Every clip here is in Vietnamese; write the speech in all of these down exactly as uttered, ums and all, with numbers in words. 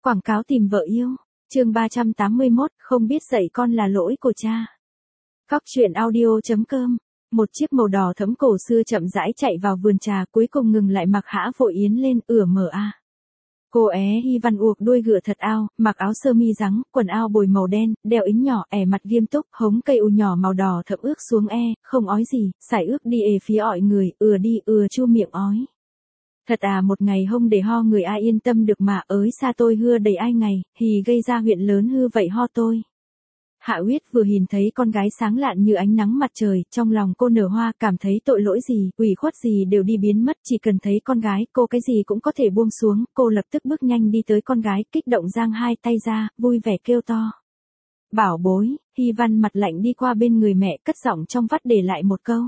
Quảng cáo tìm vợ yêu. Chương ba trăm tám mươi mốt, không biết dạy con là lỗi của cha. Cóc truyện audio chấm com. Một chiếc màu đỏ thẫm cổ xưa chậm rãi chạy vào vườn trà, cuối cùng ngừng lại, mặc hã vội yến lên, ửa mở a. Cô é Hy Văn uộc đuôi ngựa thật ao, mặc áo sơ mi trắng, quần ao bồi màu đen, đeo ính nhỏ, ẻ mặt nghiêm túc, hống cây u nhỏ màu đỏ thẫm ước xuống e, không ói gì, sải ước đi ề phía ọi người, ừa đi ừa chu miệng ói. Thật à, một ngày hông để ho người ai yên tâm được mà, ới xa tôi hưa đầy ai ngày, hì gây ra huyện lớn hư vậy ho tôi. Hạ Uyết vừa nhìn thấy con gái sáng lạn như ánh nắng mặt trời, trong lòng cô nở hoa, cảm thấy tội lỗi gì, ủy khuất gì đều đi biến mất, chỉ cần thấy con gái, cô cái gì cũng có thể buông xuống, cô lập tức bước nhanh đi tới con gái, kích động giang hai tay ra, vui vẻ kêu to. Bảo bối. Hy Văn mặt lạnh đi qua bên người mẹ, cất giọng trong vắt để lại một câu.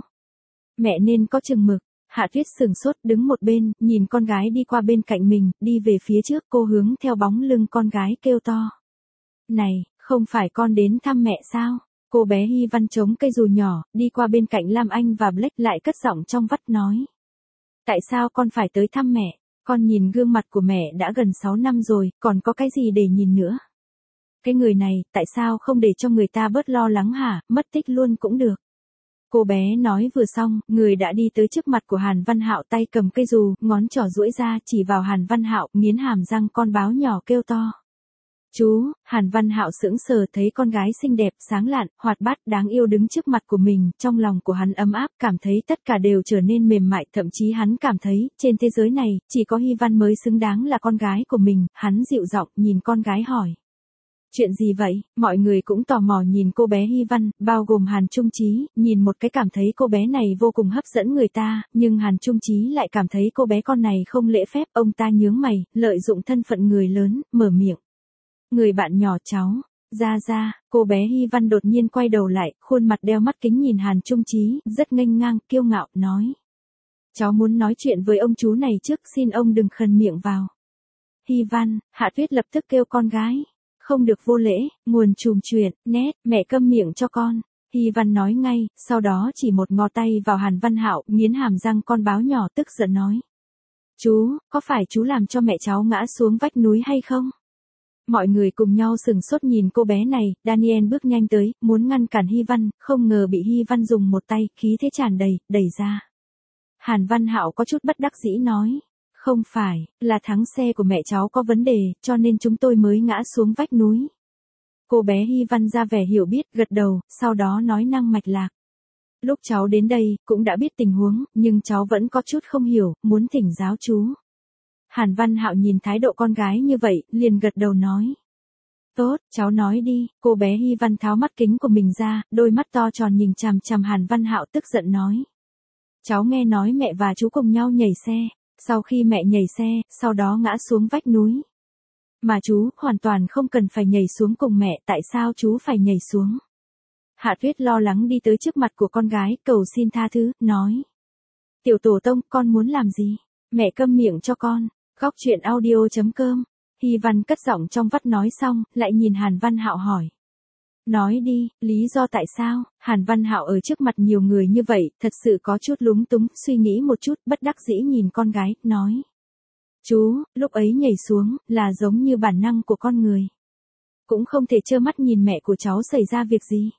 Mẹ nên có chừng mực. Hạ Tuyết sừng sốt đứng một bên, nhìn con gái đi qua bên cạnh mình, đi về phía trước, cô hướng theo bóng lưng con gái kêu to. Này, không phải con đến thăm mẹ sao? Cô bé Hy Văn chống cây dù nhỏ, đi qua bên cạnh Lam Anh và Black, lại cất giọng trong vắt nói. Tại sao con phải tới thăm mẹ? Con nhìn gương mặt của mẹ đã gần sáu năm rồi, còn có cái gì để nhìn nữa? Cái người này, tại sao không để cho người ta bớt lo lắng hả, mất tích luôn cũng được. Cô bé nói vừa xong, người đã đi tới trước mặt của Hàn Văn Hạo, tay cầm cây dù, ngón trỏ duỗi ra chỉ vào Hàn Văn Hạo, nghiến hàm răng, con báo nhỏ kêu to. Chú. Hàn Văn Hạo sững sờ thấy con gái xinh đẹp, sáng lạn, hoạt bát, đáng yêu đứng trước mặt của mình, trong lòng của hắn ấm áp, cảm thấy tất cả đều trở nên mềm mại, thậm chí hắn cảm thấy, trên thế giới này, chỉ có Hy Văn mới xứng đáng là con gái của mình, hắn dịu giọng nhìn con gái hỏi. Chuyện gì vậy? Mọi người cũng tò mò nhìn cô bé Hy Văn, bao gồm Hàn Trung Chí, nhìn một cái cảm thấy cô bé này vô cùng hấp dẫn người ta, nhưng Hàn Trung Chí lại cảm thấy cô bé con này không lễ phép, ông ta nhướng mày, lợi dụng thân phận người lớn, mở miệng. Người bạn nhỏ cháu, ra ra, cô bé Hy Văn đột nhiên quay đầu lại, khuôn mặt đeo mắt kính nhìn Hàn Trung Chí, rất nghênh ngang, kiêu ngạo, nói. Cháu muốn nói chuyện với ông chú này trước, xin ông đừng khần miệng vào. Hy Văn. Hạ Tuyết lập tức kêu con gái. Không được vô lễ, nguồn trùm chuyện, nét, mẹ câm miệng cho con. Hy Văn nói ngay, sau đó chỉ một ngón tay vào Hàn Văn Hạo, nghiến hàm răng, con báo nhỏ tức giận nói. Chú, có phải chú làm cho mẹ cháu ngã xuống vách núi hay không? Mọi người cùng nhau sừng sốt nhìn cô bé này, Daniel bước nhanh tới, muốn ngăn cản Hy Văn, không ngờ bị Hy Văn dùng một tay, khí thế tràn đầy, đẩy ra. Hàn Văn Hạo có chút bất đắc dĩ nói. Không phải, là thắng xe của mẹ cháu có vấn đề, cho nên chúng tôi mới ngã xuống vách núi. Cô bé Hy Văn ra vẻ hiểu biết, gật đầu, sau đó nói năng mạch lạc. Lúc cháu đến đây, cũng đã biết tình huống, nhưng cháu vẫn có chút không hiểu, muốn thỉnh giáo chú. Hàn Văn Hạo nhìn thái độ con gái như vậy, liền gật đầu nói. Tốt, cháu nói đi. Cô bé Hy Văn tháo mắt kính của mình ra, đôi mắt to tròn nhìn chằm chằm Hàn Văn Hạo, tức giận nói. Cháu nghe nói mẹ và chú cùng nhau nhảy xe. Sau khi mẹ nhảy xe, sau đó ngã xuống vách núi. Mà chú, hoàn toàn không cần phải nhảy xuống cùng mẹ, tại sao chú phải nhảy xuống? Hạ Tuyết lo lắng đi tới trước mặt của con gái, cầu xin tha thứ, nói. Tiểu tổ tông, con muốn làm gì? Mẹ câm miệng cho con. Góc truyện audio chấm com. Hy Văn cất giọng trong vắt nói xong, lại nhìn Hàn Văn Hạo hỏi. Nói đi, lý do tại sao? Hàn Văn Hạo ở trước mặt nhiều người như vậy, thật sự có chút lúng túng, suy nghĩ một chút, bất đắc dĩ nhìn con gái, nói. Chú, lúc ấy nhảy xuống, là giống như bản năng của con người. Cũng không thể trơ mắt nhìn mẹ của cháu xảy ra việc gì.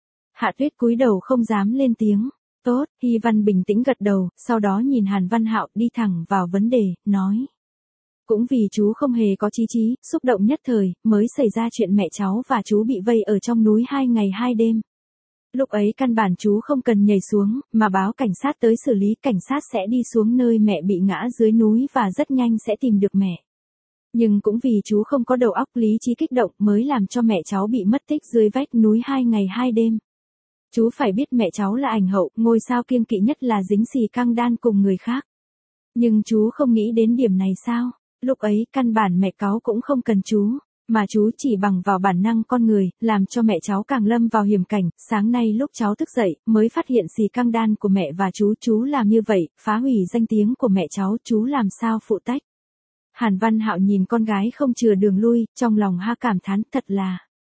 Hạ Tuyết cúi đầu không dám lên tiếng. Tốt. Hy Văn bình tĩnh gật đầu, sau đó nhìn Hàn Văn Hạo, đi thẳng vào vấn đề, nói. Cũng vì chú không hề có chí chí, xúc động nhất thời, mới xảy ra chuyện mẹ cháu và chú bị vây ở trong núi hai ngày hai đêm. Lúc ấy căn bản chú không cần nhảy xuống, mà báo cảnh sát tới xử lý, cảnh sát sẽ đi xuống nơi mẹ bị ngã dưới núi và rất nhanh sẽ tìm được mẹ. Nhưng cũng vì chú không có đầu óc lý trí kích động mới làm cho mẹ cháu bị mất tích dưới vách núi hai ngày hai đêm. Chú phải biết mẹ cháu là ảnh hậu, ngôi sao kiêng kỵ nhất là dính xì căng đan cùng người khác. Nhưng chú không nghĩ đến điểm này sao? Lúc ấy căn bản mẹ cáu cũng không cần chú, mà chú chỉ bằng vào bản năng con người, làm cho mẹ cháu càng lâm vào hiểm cảnh. Sáng nay lúc cháu thức dậy, mới phát hiện xì căng đan của mẹ và chú, chú làm như vậy, phá hủy danh tiếng của mẹ cháu, chú làm sao phụ trách? Hàn Văn Hạo nhìn con gái không chừa đường lui, trong lòng ha cảm thán, thật là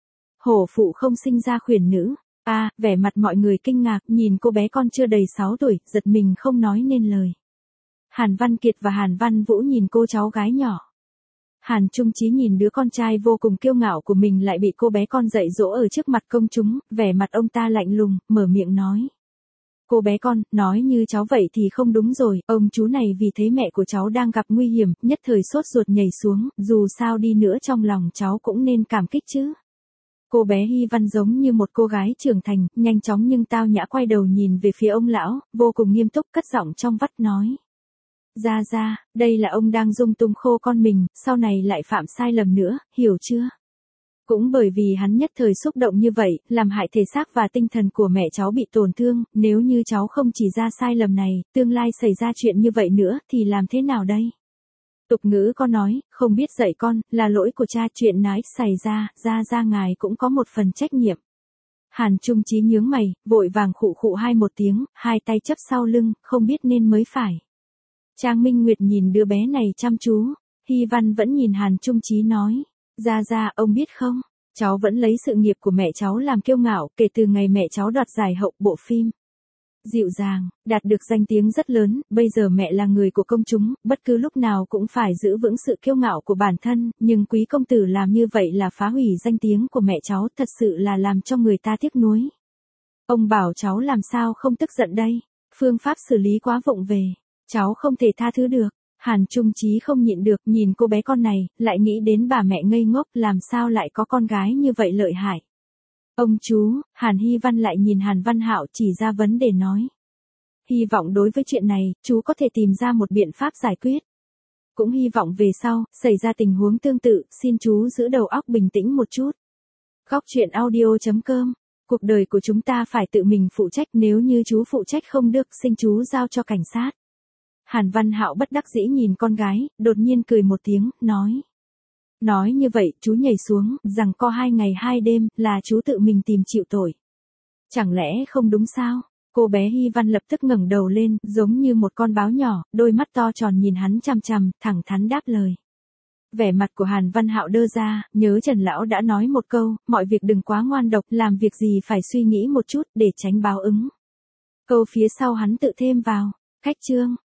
hổ phụ không sinh ra khuyển nữ. A, à, vẻ mặt mọi người kinh ngạc, nhìn cô bé con chưa đầy sáu tuổi, giật mình không nói nên lời. Hàn Văn Kiệt và Hàn Văn Vũ nhìn cô cháu gái nhỏ. Hàn Trung Chí nhìn đứa con trai vô cùng kiêu ngạo của mình lại bị cô bé con dạy dỗ ở trước mặt công chúng, vẻ mặt ông ta lạnh lùng, mở miệng nói. Cô bé con, nói như cháu vậy thì không đúng rồi, ông chú này vì thấy mẹ của cháu đang gặp nguy hiểm, nhất thời sốt ruột nhảy xuống, dù sao đi nữa trong lòng cháu cũng nên cảm kích chứ. Cô bé Hy Văn giống như một cô gái trưởng thành, nhanh chóng nhưng tao nhã quay đầu nhìn về phía ông lão, vô cùng nghiêm túc cất giọng trong vắt nói. Ra ra, đây là ông đang dung túng khô con mình, sau này lại phạm sai lầm nữa, hiểu chưa? Cũng bởi vì hắn nhất thời xúc động như vậy, làm hại thể xác và tinh thần của mẹ cháu bị tổn thương, nếu như cháu không chỉ ra sai lầm này, tương lai xảy ra chuyện như vậy nữa, thì làm thế nào đây? Tục ngữ có nói, không biết dạy con, là lỗi của cha, chuyện nái xảy ra, ra ra ngài cũng có một phần trách nhiệm. Hàn Trung Chí nhướng mày, vội vàng khụ khụ hai một tiếng, hai tay chấp sau lưng, không biết nên mới phải. Trang Minh Nguyệt nhìn đứa bé này chăm chú, Hy Văn vẫn nhìn Hàn Trung Chí nói. Ra ra, ông biết không, cháu vẫn lấy sự nghiệp của mẹ cháu làm kiêu ngạo, kể từ ngày mẹ cháu đoạt giải hậu bộ phim. Dịu dàng, đạt được danh tiếng rất lớn, bây giờ mẹ là người của công chúng, bất cứ lúc nào cũng phải giữ vững sự kiêu ngạo của bản thân, nhưng quý công tử làm như vậy là phá hủy danh tiếng của mẹ cháu, thật sự là làm cho người ta tiếc nuối. Ông bảo cháu làm sao không tức giận đây, phương pháp xử lý quá vụng về, cháu không thể tha thứ được. Hàn Trung Chí không nhịn được nhìn cô bé con này, lại nghĩ đến bà mẹ ngây ngốc làm sao lại có con gái như vậy lợi hại. Ông chú, Hàn Hy Văn lại nhìn Hàn Văn Hạo chỉ ra vấn đề nói. Hy vọng đối với chuyện này, chú có thể tìm ra một biện pháp giải quyết. Cũng hy vọng về sau, xảy ra tình huống tương tự, xin chú giữ đầu óc bình tĩnh một chút. Góc truyện audio chấm com. Cuộc đời của chúng ta phải tự mình phụ trách, nếu như chú phụ trách không được, xin chú giao cho cảnh sát. Hàn Văn Hạo bất đắc dĩ nhìn con gái, đột nhiên cười một tiếng, nói. Nói như vậy, chú nhảy xuống, rằng co hai ngày hai đêm, là chú tự mình tìm chịu tội. Chẳng lẽ không đúng sao? Cô bé Hy Văn lập tức ngẩng đầu lên, giống như một con báo nhỏ, đôi mắt to tròn nhìn hắn chằm chằm, thẳng thắn đáp lời. Vẻ mặt của Hàn Văn Hạo đơ ra, nhớ Trần Lão đã nói một câu, mọi việc đừng quá ngoan độc, làm việc gì phải suy nghĩ một chút, để tránh báo ứng. Câu phía sau hắn tự thêm vào, khách trương.